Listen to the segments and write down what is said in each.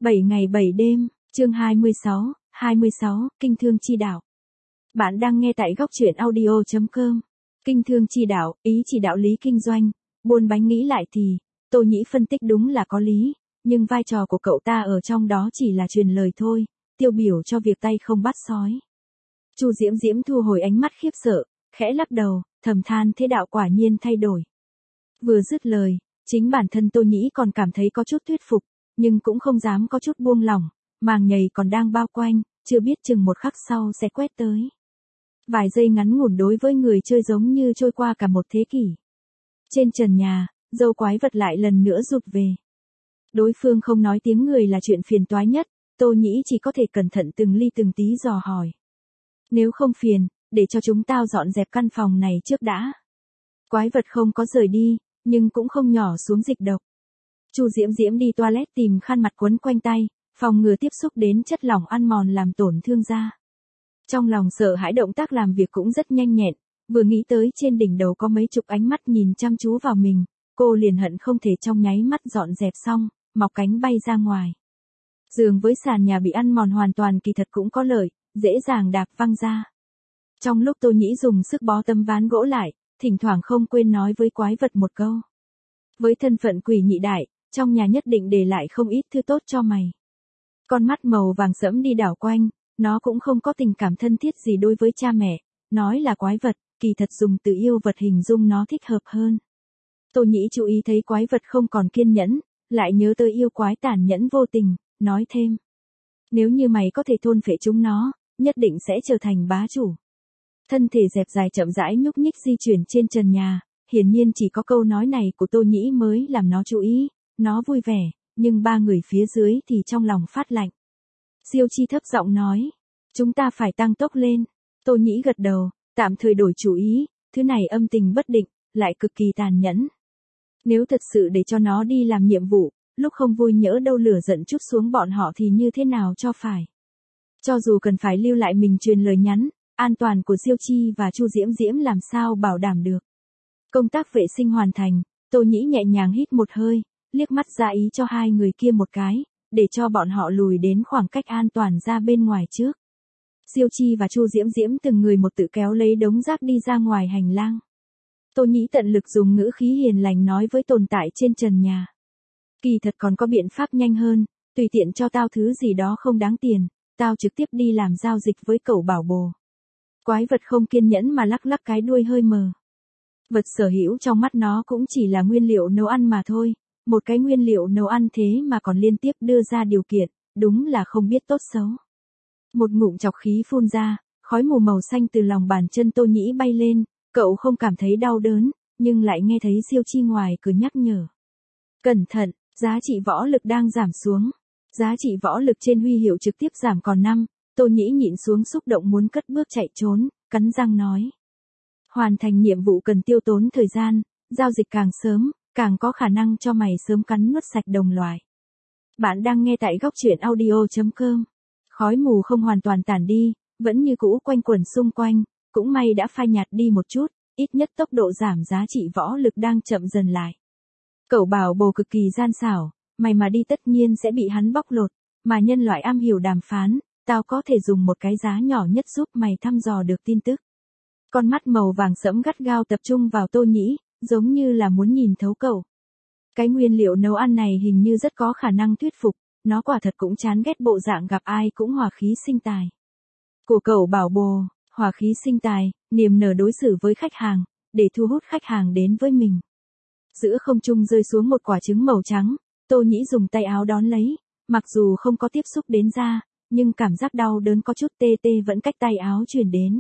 7 ngày 7 đêm, chương 26, Kinh thương chi đạo. Bạn đang nghe tại góc truyện audio.com. Kinh thương chi đạo, ý chỉ đạo lý kinh doanh, buôn bánh. Nghĩ lại thì, Tô Nhĩ phân tích đúng là có lý, nhưng vai trò của cậu ta ở trong đó chỉ là truyền lời thôi, tiêu biểu cho việc tay không bắt sói. Chu Diễm Diễm thu hồi ánh mắt khiếp sợ, khẽ lắc đầu, thầm than thế đạo quả nhiên thay đổi. Vừa dứt lời, chính bản thân Tô Nhĩ còn cảm thấy có chút thuyết phục, nhưng cũng không dám có chút buông lỏng, màng nhầy còn đang bao quanh, chưa biết chừng một khắc sau sẽ quét tới. Vài giây ngắn ngủn đối với người chơi giống như trôi qua cả một thế kỷ. Trên trần nhà, dâu quái vật lại lần nữa rụt về. Đối phương không nói tiếng người là chuyện phiền toái nhất, Tô Nhĩ chỉ có thể cẩn thận từng ly từng tí dò hỏi. Nếu không phiền, để cho chúng tao dọn dẹp căn phòng này trước đã. Quái vật không có rời đi, nhưng cũng không nhỏ xuống dịch độc. Chu Diễm Diễm đi toilet tìm khăn mặt quấn quanh tay, phòng ngừa tiếp xúc đến chất lỏng ăn mòn làm tổn thương da. Trong lòng sợ hãi động tác làm việc cũng rất nhanh nhẹn, vừa nghĩ tới trên đỉnh đầu có mấy chục ánh mắt nhìn chăm chú vào mình, cô liền hận không thể trong nháy mắt dọn dẹp xong, mọc cánh bay ra ngoài. Giường với sàn nhà bị ăn mòn hoàn toàn kỳ thật cũng có lợi, dễ dàng đạp văng ra. Trong lúc Tô Nhĩ dùng sức bó tấm ván gỗ lại, thỉnh thoảng không quên nói với quái vật một câu. Với thân phận quỷ nhị đại, trong nhà nhất định để lại không ít thứ tốt cho mày. Con mắt màu vàng sẫm đi đảo quanh, nó cũng không có tình cảm thân thiết gì đối với cha mẹ, nói là quái vật, kỳ thật dùng từ yêu vật hình dung nó thích hợp hơn. Tô Nhĩ chú ý thấy quái vật không còn kiên nhẫn, lại nhớ tới yêu quái tàn nhẫn vô tình, nói thêm. Nếu như mày có thể thôn phệ chúng nó, nhất định sẽ trở thành bá chủ. Thân thể dẹp dài chậm rãi nhúc nhích di chuyển trên trần nhà, hiển nhiên chỉ có câu nói này của Tô Nhĩ mới làm nó chú ý, nó vui vẻ, nhưng ba người phía dưới thì trong lòng phát lạnh. Diêu Chi thấp giọng nói, chúng ta phải tăng tốc lên. Tô Nhĩ gật đầu, tạm thời đổi chủ ý, thứ này âm tình bất định, lại cực kỳ tàn nhẫn. Nếu thật sự để cho nó đi làm nhiệm vụ, lúc không vui nhỡ đâu lửa giận chút xuống bọn họ thì như thế nào cho phải. Cho dù cần phải lưu lại mình truyền lời nhắn, an toàn của Diêu Chi và Chu Diễm Diễm làm sao bảo đảm được. Công tác vệ sinh hoàn thành, Tô Nhĩ nhẹ nhàng hít một hơi, liếc mắt ra ý cho hai người kia một cái, để cho bọn họ lùi đến khoảng cách an toàn ra bên ngoài trước. Diêu Chi và Chu Diễm Diễm từng người một tự kéo lấy đống rác đi ra ngoài hành lang. Tô Nhĩ tận lực dùng ngữ khí hiền lành nói với tồn tại trên trần nhà. Kỳ thật còn có biện pháp nhanh hơn, tùy tiện cho tao thứ gì đó không đáng tiền, tao trực tiếp đi làm giao dịch với cậu bảo bồ. Quái vật không kiên nhẫn mà lắc lắc cái đuôi hơi mờ. Vật sở hữu trong mắt nó cũng chỉ là nguyên liệu nấu ăn mà thôi, một cái nguyên liệu nấu ăn thế mà còn liên tiếp đưa ra điều kiện, đúng là không biết tốt xấu. Một ngụm chọc khí phun ra, khói mù màu xanh từ lòng bàn chân Tô Nhĩ bay lên, cậu không cảm thấy đau đớn, nhưng lại nghe thấy Diêu Chi ngoài cười nhắc nhở. Cẩn thận, giá trị võ lực đang giảm xuống. Giá trị võ lực trên huy hiệu trực tiếp giảm còn 5, Tô Nhĩ nhịn xuống xúc động muốn cất bước chạy trốn, cắn răng nói. Hoàn thành nhiệm vụ cần tiêu tốn thời gian, giao dịch càng sớm, càng có khả năng cho mày sớm cắn nuốt sạch đồng loại. Bạn đang nghe tại góc truyện audio.com. Khói mù không hoàn toàn tản đi, vẫn như cũ quanh quẩn xung quanh, cũng may đã phai nhạt đi một chút, ít nhất tốc độ giảm giá trị võ lực đang chậm dần lại. Cậu bảo bồ cực kỳ gian xảo, mày mà đi tất nhiên sẽ bị hắn bóc lột, mà nhân loại am hiểu đàm phán, tao có thể dùng một cái giá nhỏ nhất giúp mày thăm dò được tin tức. Con mắt màu vàng sẫm gắt gao tập trung vào Tô Nhĩ, giống như là muốn nhìn thấu cậu. Cái nguyên liệu nấu ăn này hình như rất có khả năng thuyết phục, nó quả thật cũng chán ghét bộ dạng gặp ai cũng hòa khí sinh tài. Của cậu bảo bồ, hòa khí sinh tài, niềm nở đối xử với khách hàng, để thu hút khách hàng đến với mình. Giữa không trung rơi xuống một quả trứng màu trắng, Tô Nhĩ dùng tay áo đón lấy, mặc dù không có tiếp xúc đến da, nhưng cảm giác đau đớn có chút tê tê vẫn cách tay áo truyền đến.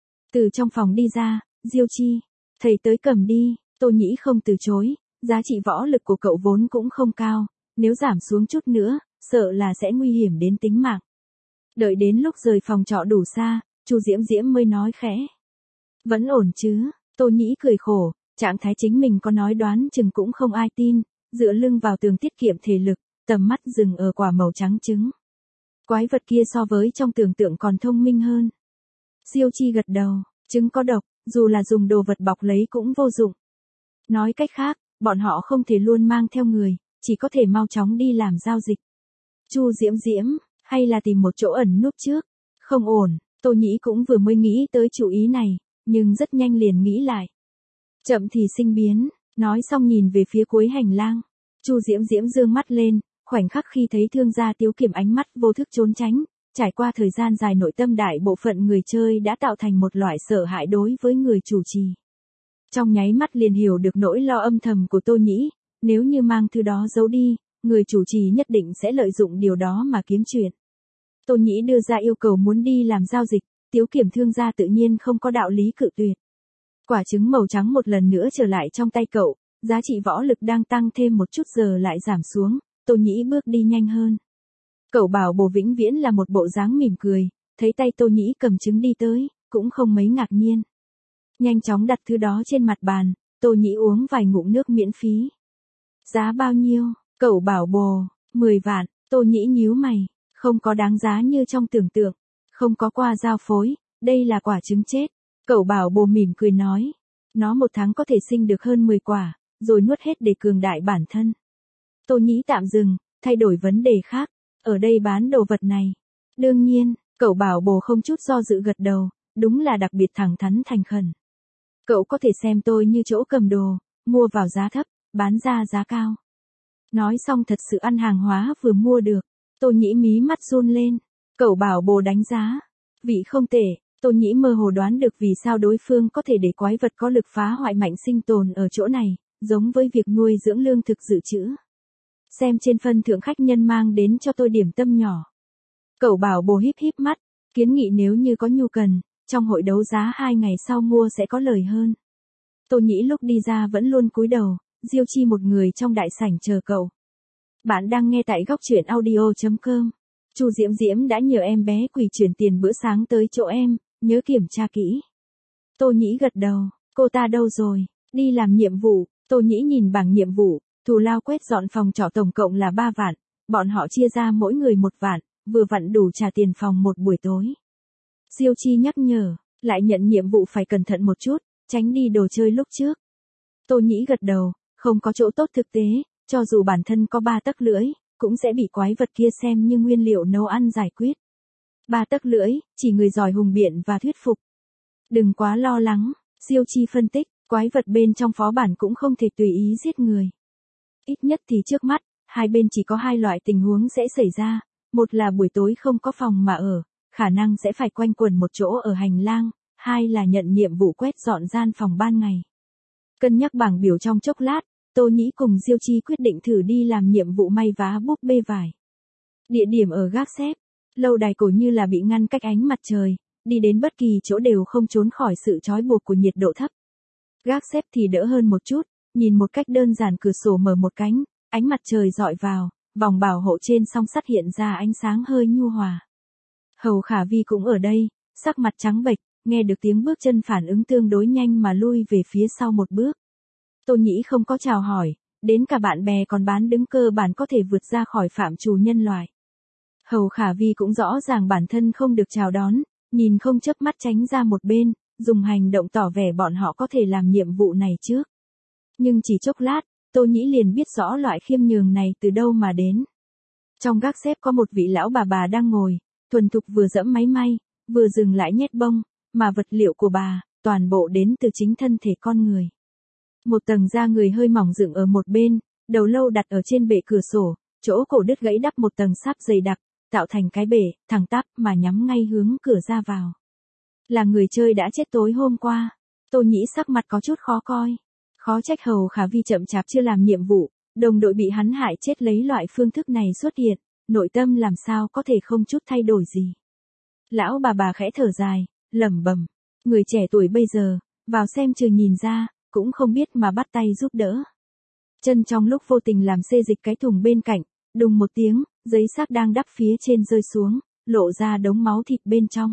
Từ trong phòng đi ra, Diêu Chi, thầy tới cầm đi, Tô Nhĩ không từ chối, giá trị võ lực của cậu vốn cũng không cao, nếu giảm xuống chút nữa, sợ là sẽ nguy hiểm đến tính mạng. Đợi đến lúc rời phòng trọ đủ xa, Chu Diễm Diễm mới nói khẽ. Vẫn ổn chứ, Tô Nhĩ cười khổ, trạng thái chính mình có nói đoán chừng cũng không ai tin, dựa lưng vào tường tiết kiệm thể lực, tầm mắt dừng ở quả màu trắng trứng. Quái vật kia so với trong tưởng tượng còn thông minh hơn. Diêu Chi gật đầu, trứng có độc, dù là dùng đồ vật bọc lấy cũng vô dụng. Nói cách khác, bọn họ không thể luôn mang theo người, chỉ có thể mau chóng đi làm giao dịch. Chu Diễm Diễm, hay là tìm một chỗ ẩn núp trước? Không ổn, Tô Nhĩ cũng vừa mới nghĩ tới chủ ý này, nhưng rất nhanh liền nghĩ lại. Chậm thì sinh biến, nói xong nhìn về phía cuối hành lang. Chu Diễm Diễm dương mắt lên, khoảnh khắc khi thấy Thương Gia Tiếu Kiểm ánh mắt vô thức trốn tránh, trải qua thời gian dài nội tâm đại bộ phận người chơi đã tạo thành một loại sợ hãi đối với người chủ trì. Trong nháy mắt liền hiểu được nỗi lo âm thầm của Tô Nhĩ, nếu như mang thứ đó giấu đi, người chủ trì nhất định sẽ lợi dụng điều đó mà kiếm chuyện. Tô Nhĩ đưa ra yêu cầu muốn đi làm giao dịch, Tiếu Kiểm Thương Gia tự nhiên không có đạo lý cự tuyệt. Quả trứng màu trắng một lần nữa trở lại trong tay cậu, giá trị võ lực đang tăng thêm một chút giờ lại giảm xuống, Tô Nhĩ bước đi nhanh hơn. Cậu bảo bồ vĩnh viễn là một bộ dáng mỉm cười, thấy tay Tô Nhĩ cầm trứng đi tới, cũng không mấy ngạc nhiên. Nhanh chóng đặt thứ đó trên mặt bàn, Tô Nhĩ uống vài ngụm nước miễn phí. Giá bao nhiêu? Cậu bảo bồ, 10 vạn, Tô Nhĩ nhíu mày, không có đáng giá như trong tưởng tượng, không có qua giao phối, đây là quả trứng chết. Cậu bảo bồ mỉm cười nói, nó một tháng có thể sinh được hơn 10 quả, rồi nuốt hết để cường đại bản thân. Tô Nhĩ tạm dừng, thay đổi vấn đề khác, ở đây bán đồ vật này. Đương nhiên, cậu bảo bồ không chút do dự gật đầu, đúng là đặc biệt thẳng thắn thành khẩn. Cậu có thể xem tôi như chỗ cầm đồ, mua vào giá thấp, bán ra giá cao. Nói xong thật sự ăn hàng hóa vừa mua được, Tô Nhĩ mí mắt run lên, cậu bảo bồ đánh giá, vị không tệ. Tô Nhĩ mơ hồ đoán được vì sao đối phương có thể để quái vật có lực phá hoại mạnh sinh tồn ở chỗ này, giống với việc nuôi dưỡng lương thực dự trữ. Xem trên phân thưởng khách nhân mang đến cho tôi điểm tâm nhỏ. Cậu bảo bồ híp híp mắt, kiến nghị nếu như có nhu cần, trong hội đấu giá 2 ngày sau mua sẽ có lời hơn. Tô Nhĩ lúc đi ra vẫn luôn cúi đầu, Diêu Chi một người trong đại sảnh chờ cậu. Bạn đang nghe tại góc truyện audio.com. Chu Diễm Diễm đã nhờ em bé quỳ chuyển tiền bữa sáng tới chỗ em, nhớ kiểm tra kỹ. Tô Nhĩ gật đầu, cô ta đâu rồi? Đi làm nhiệm vụ. Tô Nhĩ nhìn bảng nhiệm vụ, thù lao quét dọn phòng trọ tổng cộng là 3 vạn, bọn họ chia ra mỗi người 1 vạn, vừa vặn đủ trả tiền phòng một buổi tối. Diêu Chi nhắc nhở, lại nhận nhiệm vụ phải cẩn thận một chút, tránh đi đồ chơi lúc trước. Tô Nhĩ gật đầu, không có chỗ tốt thực tế, cho dù bản thân có 3 tấc lưỡi, cũng sẽ bị quái vật kia xem như nguyên liệu nấu ăn giải quyết. 3 tấc lưỡi, chỉ người giỏi hùng biện và thuyết phục. Đừng quá lo lắng, Diêu Chi phân tích, quái vật bên trong phó bản cũng không thể tùy ý giết người. Ít nhất thì trước mắt, hai bên chỉ có 2 loại tình huống sẽ xảy ra, một là buổi tối không có phòng mà ở, khả năng sẽ phải quanh quẩn một chỗ ở hành lang, 2 là nhận nhiệm vụ quét dọn gian phòng ban ngày. Cân nhắc bảng biểu trong chốc lát, Tô Nhĩ cùng Diêu Chi quyết định thử đi làm nhiệm vụ may vá búp bê vải. Địa điểm ở gác xếp, lâu đài cổ như là bị ngăn cách ánh mặt trời, đi đến bất kỳ chỗ đều không trốn khỏi sự trói buộc của nhiệt độ thấp. Gác xếp thì đỡ hơn một chút, nhìn một cách đơn giản cửa sổ mở một cánh, ánh mặt trời dọi vào, vòng bảo hộ trên song sắt hiện ra ánh sáng hơi nhu hòa. Hầu Khả Vi cũng ở đây, sắc mặt trắng bệch, nghe được tiếng bước chân phản ứng tương đối nhanh mà lui về phía sau một bước. Tô Nhĩ không có chào hỏi, đến cả bạn bè còn bán đứng cơ bản có thể vượt ra khỏi phạm trù nhân loại. Hầu Khả Vi cũng rõ ràng bản thân không được chào đón, nhìn không chớp mắt tránh ra một bên, dùng hành động tỏ vẻ bọn họ có thể làm nhiệm vụ này trước. Nhưng chỉ chốc lát, Tô Nhĩ liền biết rõ loại khiêm nhường này từ đâu mà đến. Trong gác xếp có một vị lão bà đang ngồi, thuần thục vừa giẫm máy may, vừa dừng lại nhét bông, mà vật liệu của bà, toàn bộ đến từ chính thân thể con người. Một tầng da người hơi mỏng dựng ở một bên, đầu lâu đặt ở trên bệ cửa sổ, chỗ cổ đứt gãy đắp một tầng sáp dày đặc, tạo thành cái bể, thẳng tắp mà nhắm ngay hướng cửa ra vào. Là người chơi đã chết tối hôm qua. Tô Nhĩ sắc mặt có chút khó coi. Khó trách Hầu Khả Vi chậm chạp chưa làm nhiệm vụ, đồng đội bị hắn hại chết lấy loại phương thức này xuất hiện, nội tâm làm sao có thể không chút thay đổi gì. Lão bà khẽ thở dài, lẩm bẩm, người trẻ tuổi bây giờ, vào xem trường nhìn ra, cũng không biết mà bắt tay giúp đỡ. Chân trong lúc vô tình làm xê dịch cái thùng bên cạnh, đùng một tiếng, giấy xác đang đắp phía trên rơi xuống, lộ ra đống máu thịt bên trong.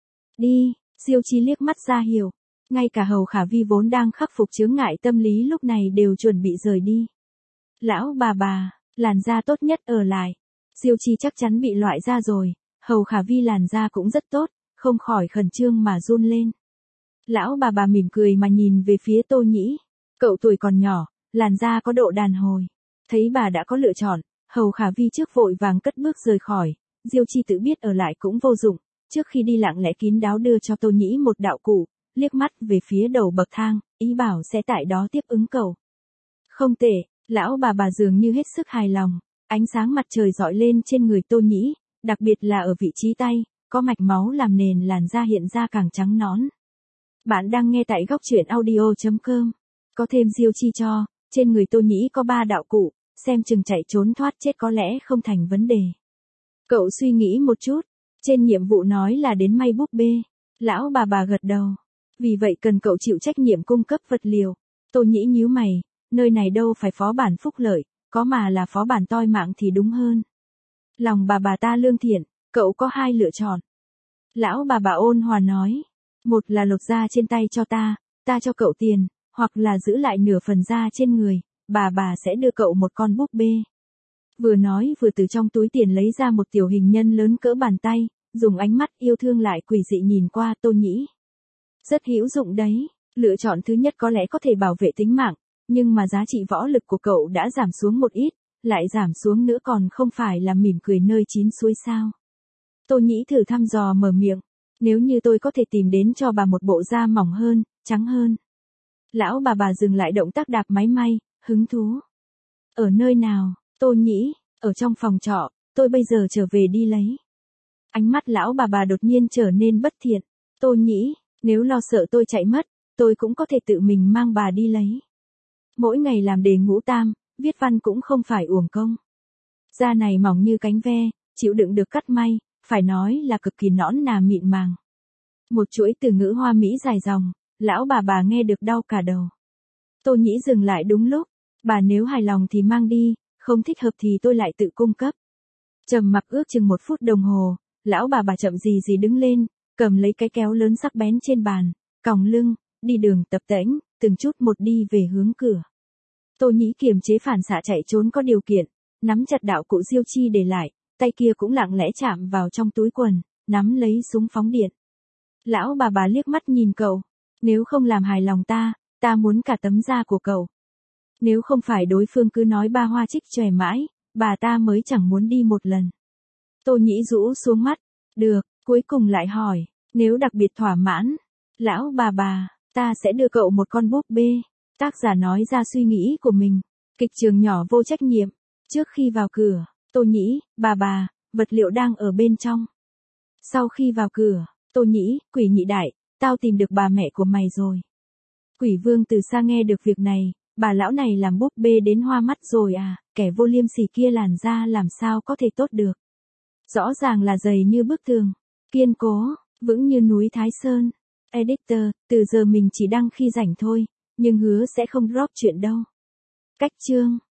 Đi, Diêu Chi liếc mắt ra hiểu. Ngay cả Hầu Khả Vi vốn đang khắc phục chướng ngại tâm lý lúc này đều chuẩn bị rời đi. Lão bà, làn da tốt nhất ở lại. Diêu Chi chắc chắn bị loại ra rồi, Hầu Khả Vi làn da cũng rất tốt, không khỏi khẩn trương mà run lên. Lão bà mỉm cười mà nhìn về phía Tô Nhĩ. Cậu tuổi còn nhỏ, làn da có độ đàn hồi. Thấy bà đã có lựa chọn, Hầu Khả Vi trước vội vàng cất bước rời khỏi, Diêu Chi tự biết ở lại cũng vô dụng, trước khi đi lặng lẽ kín đáo đưa cho Tô Nhĩ một đạo cụ, liếc mắt về phía đầu bậc thang, ý bảo sẽ tại đó tiếp ứng cậu. Không tệ, lão bà dường như hết sức hài lòng, ánh sáng mặt trời rọi lên trên người Tô Nhĩ, đặc biệt là ở vị trí tay, có mạch máu làm nền làn da hiện ra càng trắng nõn. Bạn đang nghe tại góc truyện audio.com. Có thêm Diêu Chi cho, trên người Tô Nhĩ có 3 đạo cụ, xem chừng chạy trốn thoát chết có lẽ không thành vấn đề. Cậu suy nghĩ một chút, trên nhiệm vụ nói là đến may búp bê. Lão bà gật đầu. Vì vậy cần cậu chịu trách nhiệm cung cấp vật liệu. Tô Nhĩ nhíu mày, nơi này đâu phải phó bản phúc lợi, có mà là phó bản toi mạng thì đúng hơn. Lòng bà ta lương thiện, cậu có 2 lựa chọn. Lão bà ôn hòa nói, một là lột da trên tay cho ta cho cậu tiền, hoặc là giữ lại nửa phần da trên người, bà sẽ đưa cậu một con búp bê. Vừa nói vừa từ trong túi tiền lấy ra một tiểu hình nhân lớn cỡ bàn tay, dùng ánh mắt yêu thương lại quỷ dị nhìn qua Tô Nhĩ. Rất hữu dụng đấy, lựa chọn thứ nhất có lẽ có thể bảo vệ tính mạng, nhưng mà giá trị võ lực của cậu đã giảm xuống một ít, lại giảm xuống nữa còn không phải là mỉm cười nơi chín suối sao. Tô Nhĩ thử thăm dò mở miệng, nếu như tôi có thể tìm đến cho bà một bộ da mỏng hơn, trắng hơn. Lão bà dừng lại động tác đạp máy may, hứng thú. Ở nơi nào, Tô Nhĩ, ở trong phòng trọ, tôi bây giờ trở về đi lấy. Ánh mắt lão bà đột nhiên trở nên bất thiện. Tô Nhĩ, nếu lo sợ tôi chạy mất, tôi cũng có thể tự mình mang bà đi lấy. Mỗi ngày làm đề ngũ tam, viết văn cũng không phải uổng công. Da này mỏng như cánh ve, chịu đựng được cắt may, phải nói là cực kỳ nõn nà mịn màng. Một chuỗi từ ngữ hoa mỹ dài dòng, lão bà nghe được đau cả đầu. Tô Nhĩ dừng lại đúng lúc, bà nếu hài lòng thì mang đi, không thích hợp thì tôi lại tự cung cấp. Trầm mặc ước chừng 1 phút đồng hồ, lão bà chậm gì đứng lên, cầm lấy cái kéo lớn sắc bén trên bàn, còng lưng, đi đường tập tễnh, từng chút một đi về hướng cửa. Tô Nhĩ kiềm chế phản xạ chạy trốn có điều kiện, nắm chặt đạo cụ Diêu Chi để lại, tay kia cũng lặng lẽ chạm vào trong túi quần, nắm lấy súng phóng điện. Lão bà liếc mắt nhìn cậu, nếu không làm hài lòng ta muốn cả tấm da của cậu. Nếu không phải đối phương cứ nói ba hoa trích chòe mãi, bà ta mới chẳng muốn đi một lần. Tô Nhĩ rũ xuống mắt, được, cuối cùng lại hỏi, nếu đặc biệt thỏa mãn, lão bà, ta sẽ đưa cậu một con búp bê. Tác giả nói ra suy nghĩ của mình, kịch trường nhỏ vô trách nhiệm. Trước khi vào cửa, Tô Nhĩ, bà, vật liệu đang ở bên trong. Sau khi vào cửa, Tô Nhĩ, quỷ nhị đại, tao tìm được bà mẹ của mày rồi. Quỷ Vương từ xa nghe được việc này, bà lão này làm búp bê đến hoa mắt rồi à, kẻ vô liêm sỉ kia làn da làm sao có thể tốt được. Rõ ràng là dày như bức tường, kiên cố, vững như núi Thái Sơn. Editor, từ giờ mình chỉ đăng khi rảnh thôi, nhưng hứa sẽ không drop chuyện đâu. Cách chương